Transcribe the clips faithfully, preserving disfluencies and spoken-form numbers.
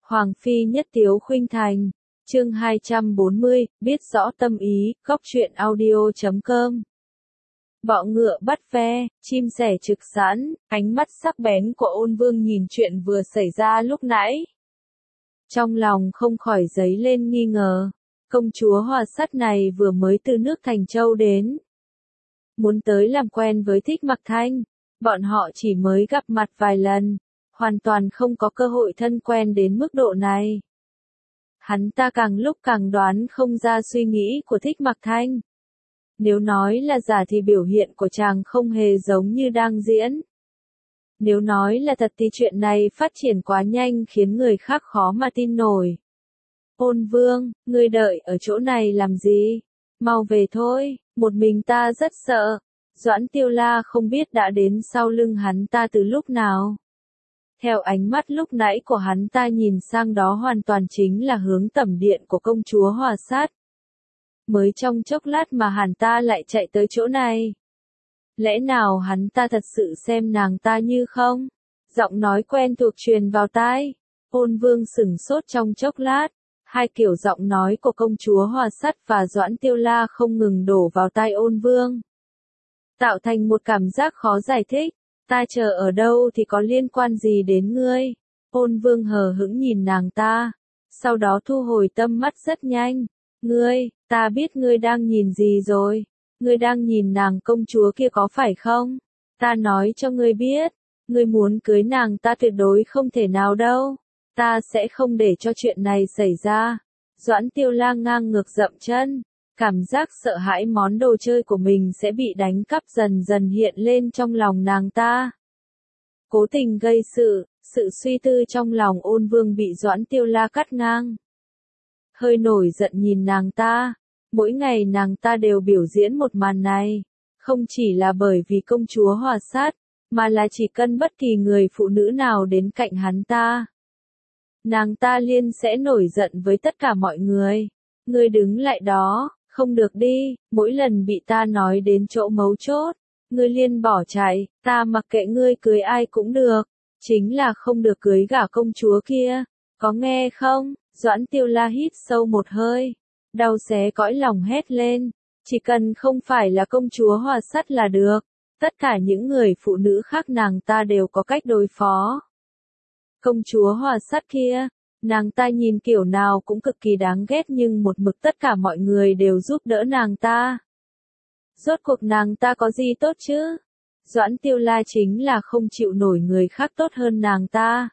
Hoàng phi nhất tiếu khuynh thành. Chương hai trăm bốn mươi, biết rõ tâm ý, góc truyện audio chấm com. Bọ ngựa bắt ve, chim sẻ trực sẵn, ánh mắt sắc bén của Ôn Vương nhìn chuyện vừa xảy ra lúc nãy. Trong lòng không khỏi dấy lên nghi ngờ, công chúa Hoa Sắt này vừa mới từ nước Thành Châu đến. Muốn tới làm quen với Thích Mặc Thanh, bọn họ chỉ mới gặp mặt vài lần, hoàn toàn không có cơ hội thân quen đến mức độ này. Hắn ta càng lúc càng đoán không ra suy nghĩ của Thích Mặc Thanh. Nếu nói là giả thì biểu hiện của chàng không hề giống như đang diễn. Nếu nói là thật thì chuyện này phát triển quá nhanh khiến người khác khó mà tin nổi. Ôn Vương, ngươi đợi ở chỗ này làm gì? Mau về thôi, một mình ta rất sợ. Doãn Tiêu La không biết đã đến sau lưng hắn ta từ lúc nào. Theo ánh mắt lúc nãy của hắn ta nhìn sang đó hoàn toàn chính là hướng tẩm điện của công chúa Hoa Sát. Mới trong chốc lát mà hắn ta lại chạy tới chỗ này. Lẽ nào hắn ta thật sự xem nàng ta như không? Giọng nói quen thuộc truyền vào tai. Ôn Vương sửng sốt trong chốc lát. Hai kiểu giọng nói của công chúa Hoa Sắt và Doãn Tiêu La không ngừng đổ vào tai Ôn Vương. Tạo thành một cảm giác khó giải thích. Ta chờ ở đâu thì có liên quan gì đến ngươi? Ôn Vương hờ hững nhìn nàng ta. Sau đó thu hồi tâm mắt rất nhanh. Ngươi, ta biết ngươi đang nhìn gì rồi. Ngươi đang nhìn nàng công chúa kia có phải không? Ta nói cho ngươi biết. Ngươi muốn cưới nàng ta tuyệt đối không thể nào đâu. Ta sẽ không để cho chuyện này xảy ra. Doãn Tiêu La ngang ngược dậm chân. Cảm giác sợ hãi món đồ chơi của mình sẽ bị đánh cắp dần dần hiện lên trong lòng nàng ta. Cố tình gây sự, sự suy tư trong lòng Ôn Vương bị Doãn Tiêu La cắt ngang. Hơi nổi giận nhìn nàng ta. Mỗi ngày nàng ta đều biểu diễn một màn này. Không chỉ là bởi vì công chúa Hoa Sát, mà là chỉ cần bất kỳ người phụ nữ nào đến cạnh hắn ta. Nàng ta liên sẽ nổi giận với tất cả mọi người. Ngươi đứng lại đó. Không được đi, mỗi lần bị ta nói đến chỗ mấu chốt, ngươi liên bỏ chạy, ta mặc kệ ngươi cưới ai cũng được, chính là không được cưới gả công chúa kia, có nghe không? Doãn Tiêu La hít sâu một hơi, đau xé cõi lòng hét lên, chỉ cần không phải là công chúa Hoa Sắt là được, tất cả những người phụ nữ khác nàng ta đều có cách đối phó. Công chúa Hoa Sắt kia, nàng ta nhìn kiểu nào cũng cực kỳ đáng ghét nhưng một mực tất cả mọi người đều giúp đỡ nàng ta. Rốt cuộc nàng ta có gì tốt chứ? Doãn Tiêu La chính là không chịu nổi người khác tốt hơn nàng ta.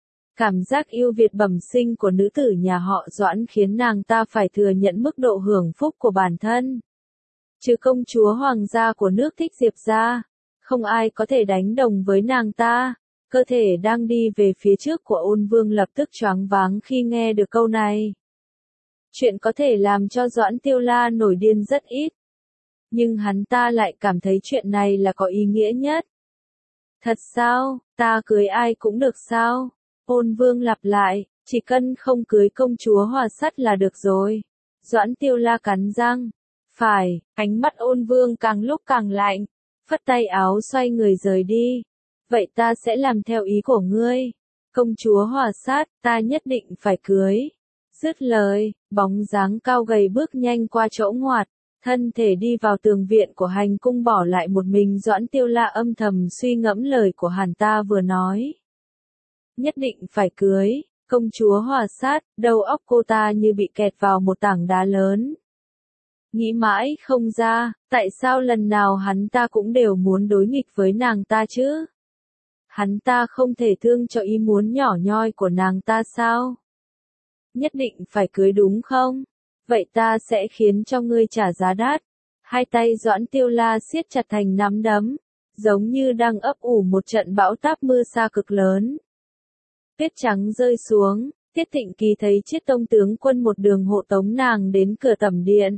Cảm giác yêu Việt bẩm sinh của nữ tử nhà họ Doãn khiến nàng ta phải thừa nhận mức độ hưởng phúc của bản thân. Trừ công chúa hoàng gia của nước Thích Diệp ra, không ai có thể đánh đồng với nàng ta. Cơ thể đang đi về phía trước của Ôn Vương lập tức choáng váng khi nghe được câu này. Chuyện có thể làm cho Doãn Tiêu La nổi điên rất ít. Nhưng hắn ta lại cảm thấy chuyện này là có ý nghĩa nhất. Thật sao, ta cưới ai cũng được sao? Ôn Vương lặp lại, chỉ cần không cưới công chúa Hoa Sắt là được rồi. Doãn Tiêu La cắn răng. Phải, ánh mắt Ôn Vương càng lúc càng lạnh. Phất tay áo xoay người rời đi. Vậy ta sẽ làm theo ý của ngươi. Công chúa Hoa Sát, ta nhất định phải cưới. Dứt lời, bóng dáng cao gầy bước nhanh qua chỗ ngoặt, thân thể đi vào tường viện của hành cung bỏ lại một mình Doãn Tiêu La âm thầm suy ngẫm lời của hắn ta vừa nói. Nhất định phải cưới, công chúa Hoa Sát, đầu óc cô ta như bị kẹt vào một tảng đá lớn. Nghĩ mãi không ra, tại sao lần nào hắn ta cũng đều muốn đối nghịch với nàng ta chứ? Hắn ta không thể thương cho ý muốn nhỏ nhoi của nàng ta sao? Nhất định phải cưới đúng không? Vậy ta sẽ khiến cho ngươi trả giá đắt. Hai tay Doãn Tiêu La siết chặt thành nắm đấm, giống như đang ấp ủ một trận bão táp mưa sa cực lớn. Tuyết trắng rơi xuống, Tiết Thịnh Kỳ thấy Chiết Tông tướng quân một đường hộ tống nàng đến cửa tẩm điện.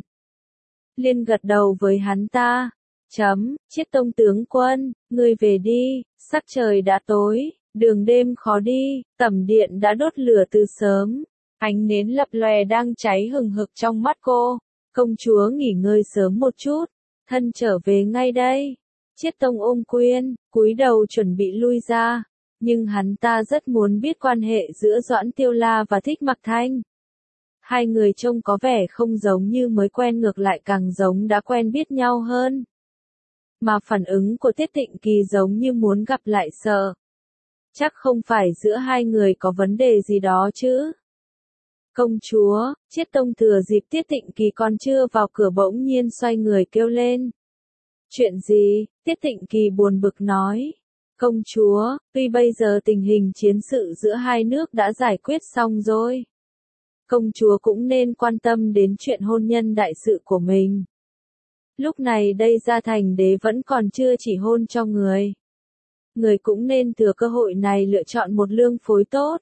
Liên gật đầu với hắn ta. Chấm, Chiết Tông tướng quân, ngươi về đi, sắc trời đã tối, đường đêm khó đi, tẩm điện đã đốt lửa từ sớm, ánh nến lập lòe đang cháy hừng hực trong mắt cô, công chúa nghỉ ngơi sớm một chút, thân trở về ngay đây. Chiết Tông ôm quyền, cúi đầu chuẩn bị lui ra, Nhưng hắn ta rất muốn biết quan hệ giữa Doãn Tiêu La và Thích Mặc Thanh. Hai người trông có vẻ không giống như mới quen, ngược lại càng giống đã quen biết nhau hơn. Mà phản ứng của Tiết Tịnh Kỳ giống như muốn gặp lại sợ. Chắc không phải giữa hai người có vấn đề gì đó chứ. Công chúa, Chiết Tông thừa dịp Tiết Tịnh Kỳ còn chưa vào cửa bỗng nhiên xoay người kêu lên. Chuyện gì? Tiết Tịnh Kỳ buồn bực nói. Công chúa, tuy bây giờ tình hình chiến sự giữa hai nước đã giải quyết xong rồi. Công chúa cũng nên quan tâm đến chuyện hôn nhân đại sự của mình. Lúc này đây Gia Thành Đế vẫn còn chưa chỉ hôn cho người. Người cũng nên thừa cơ hội này lựa chọn một lương phối tốt.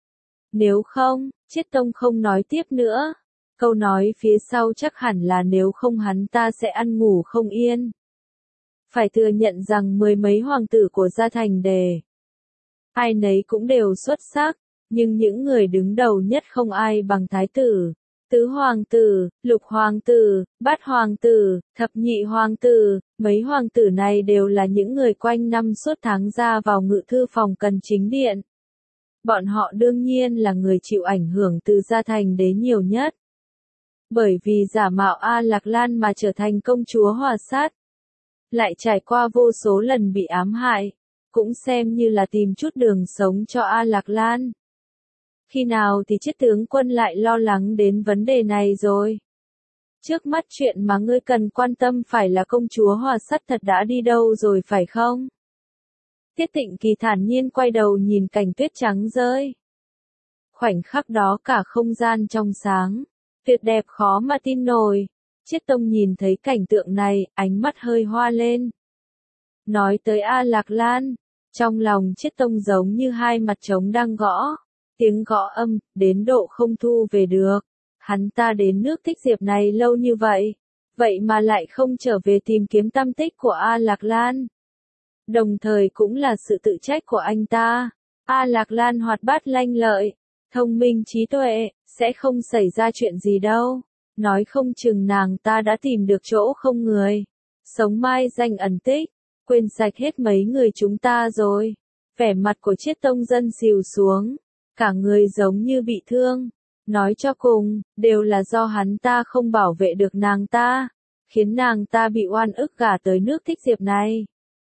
Nếu không, Chiết Tông không nói tiếp nữa. Câu nói phía sau chắc hẳn là nếu không hắn ta sẽ ăn ngủ không yên. Phải thừa nhận rằng mười mấy hoàng tử của Gia Thành Đế, ai nấy cũng đều xuất sắc, nhưng những người đứng đầu nhất không ai bằng thái tử, tứ hoàng tử, lục hoàng tử, bát hoàng tử, thập nhị hoàng tử. Mấy hoàng tử này đều là những người quanh năm suốt tháng ra vào ngự thư phòng cần chính điện. Bọn họ đương nhiên là người chịu ảnh hưởng từ Gia Thành Đế nhiều nhất. Bởi vì giả mạo A Lạc Lan mà trở thành công chúa Hòa Sát, lại trải qua vô số lần bị ám hại, cũng xem như là tìm chút đường sống cho A Lạc Lan. Khi nào thì Chiết tướng quân lại lo lắng đến vấn đề này rồi? Trước mắt chuyện mà ngươi cần quan tâm phải là công chúa Hòa Sát thật đã đi đâu rồi phải không? Tiết Tịnh Kỳ thản nhiên quay đầu nhìn cảnh tuyết trắng rơi. Khoảnh khắc đó cả không gian trong sáng, tuyệt đẹp khó mà tin nổi. Chiết Tông nhìn thấy cảnh tượng này, ánh mắt hơi hoa lên. Nói tới A Lạc Lan, trong lòng Chiết Tông giống như hai mặt trống đang gõ. Tiếng gõ âm, đến độ không thu về được. Hắn ta đến nước Thích Diệp này lâu như vậy, vậy mà lại không trở về tìm kiếm tăm tích của A Lạc Lan. Đồng thời cũng là sự tự trách của anh ta. A Lạc Lan hoạt bát lanh lợi, thông minh trí tuệ, sẽ không xảy ra chuyện gì đâu. Nói không chừng nàng ta đã tìm được chỗ không người. Sống mai danh ẩn tích, quên sạch hết mấy người chúng ta rồi. Vẻ mặt của Chiết Tông dân xìu xuống, cả người giống như bị thương. Nói cho cùng, đều là do hắn ta không bảo vệ được nàng ta, khiến nàng ta bị oan ức gả tới nước Thích Diệp này.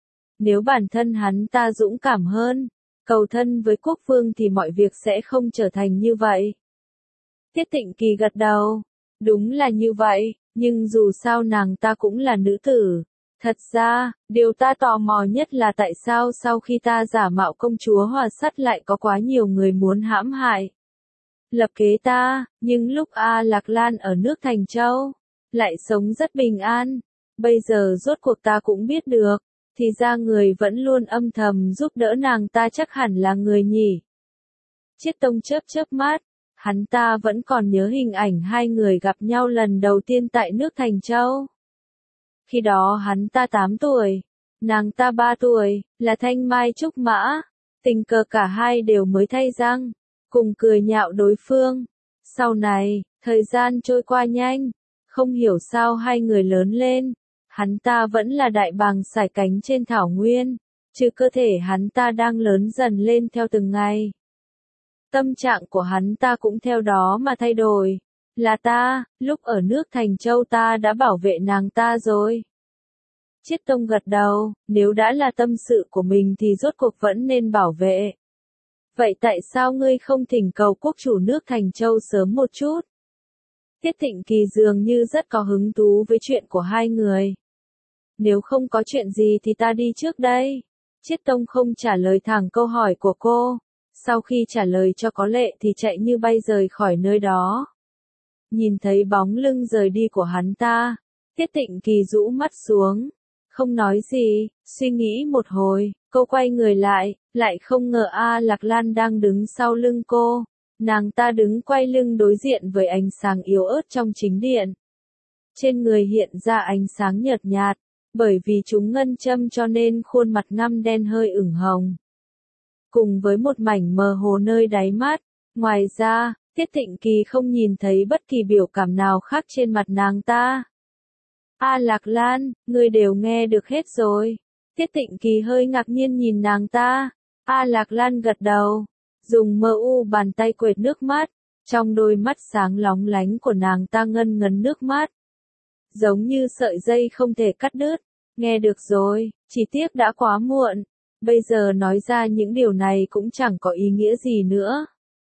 Nếu bản thân hắn ta dũng cảm hơn, cầu thân với quốc vương thì mọi việc sẽ không trở thành như vậy. Tiết Tịnh Kỳ gật đầu, đúng là như vậy, nhưng dù sao nàng ta cũng là nữ tử. Thật ra, điều ta tò mò nhất là tại sao sau khi ta giả mạo công chúa Hòa Sát lại có quá nhiều người muốn hãm hại, lập kế ta, nhưng lúc A Lạc Lan ở nước Thành Châu, lại sống rất bình an. Bây giờ rốt cuộc ta cũng biết được, thì ra người vẫn luôn âm thầm giúp đỡ nàng ta chắc hẳn là người nhỉ. Chiết Tông chớp chớp mắt, hắn ta vẫn còn nhớ hình ảnh hai người gặp nhau lần đầu tiên tại nước Thành Châu. Khi đó hắn ta tám tuổi, nàng ta ba tuổi, là thanh mai trúc mã, tình cờ cả hai đều mới thay răng, cùng cười nhạo đối phương. Sau này, thời gian trôi qua nhanh, không hiểu sao hai người lớn lên, hắn ta vẫn là đại bàng sải cánh trên thảo nguyên, chứ cơ thể hắn ta đang lớn dần lên theo từng ngày. Tâm trạng của hắn ta cũng theo đó mà thay đổi. Là ta, lúc ở nước Thành Châu ta đã bảo vệ nàng ta rồi. Chiết Tông gật đầu, nếu đã là tâm sự của mình thì rốt cuộc vẫn nên bảo vệ. Vậy tại sao ngươi không thỉnh cầu quốc chủ nước Thành Châu sớm một chút? Tiết Tịnh Kỳ dường như rất có hứng thú với chuyện của hai người. Nếu không có chuyện gì thì ta đi trước đây. Chiết Tông không trả lời thẳng câu hỏi của cô. Sau khi trả lời cho có lệ thì chạy như bay rời khỏi nơi đó. Nhìn thấy bóng lưng rời đi của hắn ta, Tiết Tịnh Kỳ rũ mắt xuống, không nói gì, suy nghĩ một hồi, cô quay người lại, lại không ngờ A Lạc Lan đang đứng sau lưng cô. Nàng ta đứng quay lưng đối diện với ánh sáng yếu ớt trong chính điện. Trên người hiện ra ánh sáng nhợt nhạt, bởi vì chúng ngân châm cho nên khuôn mặt ngăm đen hơi ửng hồng. Cùng với một mảnh mờ hồ nơi đáy mắt, ngoài ra, Tiết Tịnh Kỳ không nhìn thấy bất kỳ biểu cảm nào khác trên mặt nàng ta. A Lạc Lan, ngươi đều nghe được hết rồi. Tiết Tịnh Kỳ hơi ngạc nhiên nhìn nàng ta. A Lạc Lan gật đầu, dùng mờ u bàn tay quệt nước mắt, trong đôi mắt sáng lóng lánh của nàng ta ngân ngấn nước mắt. Giống như sợi dây không thể cắt đứt, nghe được rồi, chỉ tiếc đã quá muộn, bây giờ nói ra những điều này cũng chẳng có ý nghĩa gì nữa.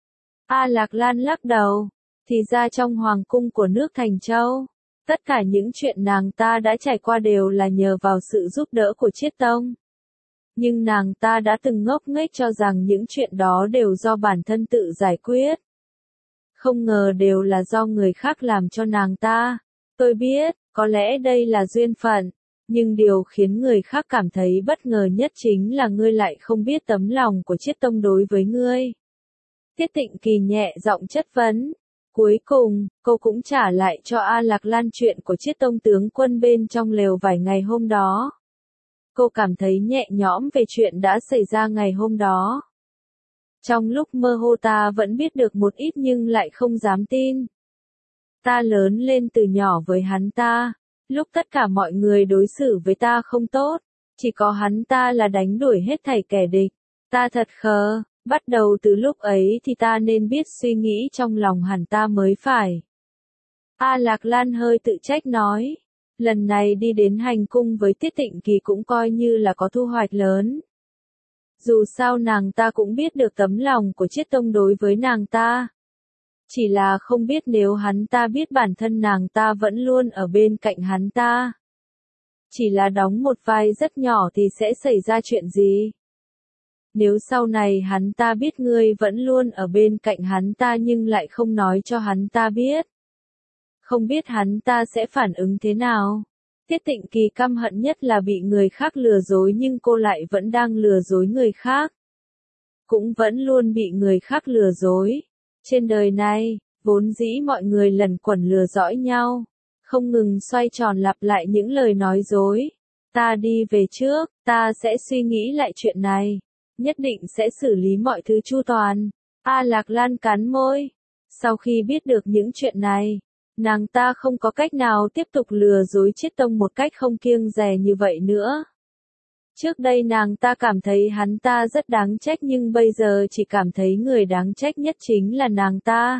A Lạc Lan lắc đầu, thì ra trong hoàng cung của nước Thành Châu, tất cả những chuyện nàng ta đã trải qua đều là nhờ vào sự giúp đỡ của Chiết Tông. Nhưng nàng ta đã từng ngốc nghếch cho rằng những chuyện đó đều do bản thân tự giải quyết. Không ngờ đều là do người khác làm cho nàng ta. Tôi biết, có lẽ đây là duyên phận, nhưng điều khiến người khác cảm thấy bất ngờ nhất chính là ngươi lại không biết tấm lòng của Chiết Tông đối với ngươi. Tiết Tịnh Kỳ nhẹ giọng chất vấn. Cuối cùng, cô cũng trả lại cho A Lạc Lan chuyện của Chiết Tông tướng quân bên trong lều vải ngày hôm đó. Cô cảm thấy nhẹ nhõm về chuyện đã xảy ra ngày hôm đó. Trong lúc mơ hồ ta vẫn biết được một ít nhưng lại không dám tin. Ta lớn lên từ nhỏ với hắn ta, lúc tất cả mọi người đối xử với ta không tốt, chỉ có hắn ta là đánh đuổi hết thảy kẻ địch. Ta thật khờ, bắt đầu từ lúc ấy thì ta nên biết suy nghĩ trong lòng hắn ta mới phải. A Lạc Lan hơi tự trách nói. Lần này đi đến hành cung với Tiết Tịnh Kỳ cũng coi như là có thu hoạch lớn. Dù sao nàng ta cũng biết được tấm lòng của Chiết Tông đối với nàng ta. Chỉ là không biết nếu hắn ta biết bản thân nàng ta vẫn luôn ở bên cạnh hắn ta. Chỉ là đóng một vai rất nhỏ thì sẽ xảy ra chuyện gì? Nếu sau này hắn ta biết ngươi vẫn luôn ở bên cạnh hắn ta nhưng lại không nói cho hắn ta biết. Không biết hắn ta sẽ phản ứng thế nào. Tiết Tịnh Kỳ căm hận nhất là bị người khác lừa dối nhưng cô lại vẫn đang lừa dối người khác. Cũng vẫn luôn bị người khác lừa dối. Trên đời này, vốn dĩ mọi người lần quẩn lừa dõi nhau. Không ngừng xoay tròn lặp lại những lời nói dối. Ta đi về trước, ta sẽ suy nghĩ lại chuyện này. Nhất định sẽ xử lý mọi thứ chu toàn. A Lạc Lan cắn môi. Sau khi biết được những chuyện này, nàng ta không có cách nào tiếp tục lừa dối Chiết Tông một cách không kiêng dè như vậy nữa. Trước đây nàng ta cảm thấy hắn ta rất đáng trách nhưng bây giờ chỉ cảm thấy người đáng trách nhất chính là nàng ta.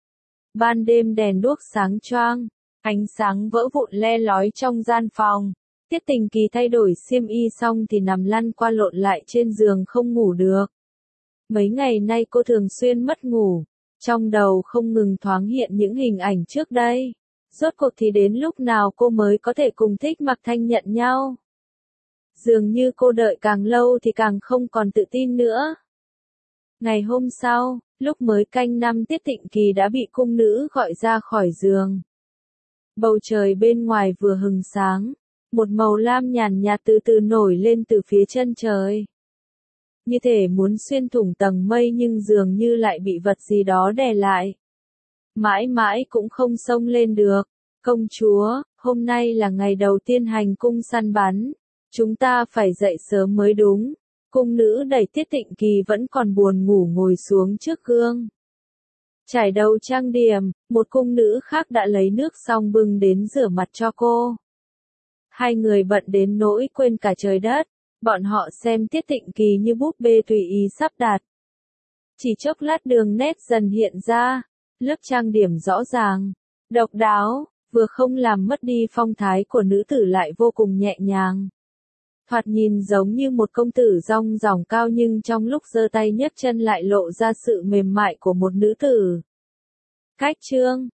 Ban đêm đèn đuốc sáng choang, ánh sáng vỡ vụn le lói trong gian phòng. Tiết Tình Kỳ thay đổi xiêm y xong thì nằm lăn qua lộn lại trên giường không ngủ được. Mấy ngày nay cô thường xuyên mất ngủ. Trong đầu không ngừng thoáng hiện những hình ảnh trước đây. Rốt cuộc thì đến lúc nào cô mới có thể cùng Thích Mặc Thanh nhận nhau. Dường như cô đợi càng lâu thì càng không còn tự tin nữa. Ngày hôm sau, lúc mới canh năm Tiết Tịnh Kỳ đã bị cung nữ gọi ra khỏi giường. Bầu trời bên ngoài vừa hừng sáng, một màu lam nhàn nhạt từ từ nổi lên từ phía chân trời. Như thể muốn xuyên thủng tầng mây nhưng dường như lại bị vật gì đó đè lại. Mãi mãi cũng không xông lên được. Công chúa, hôm nay là ngày đầu tiên hành cung săn bắn. Chúng ta phải dậy sớm mới đúng. Cung nữ đẩy Tiết Tịnh Kỳ vẫn còn buồn ngủ ngồi xuống trước gương. Trải đầu trang điểm, một cung nữ khác đã lấy nước xong bưng đến rửa mặt cho cô. Hai người bận đến nỗi quên cả trời đất. Bọn họ xem Tiết Tịnh Kỳ như búp bê tùy ý sắp đặt. Chỉ chốc lát đường nét dần hiện ra, lớp trang điểm rõ ràng, độc đáo, vừa không làm mất đi phong thái của nữ tử lại vô cùng nhẹ nhàng. Thoạt nhìn giống như một công tử rong ròng cao nhưng trong lúc giơ tay nhấc chân lại lộ ra sự mềm mại của một nữ tử. Cách chương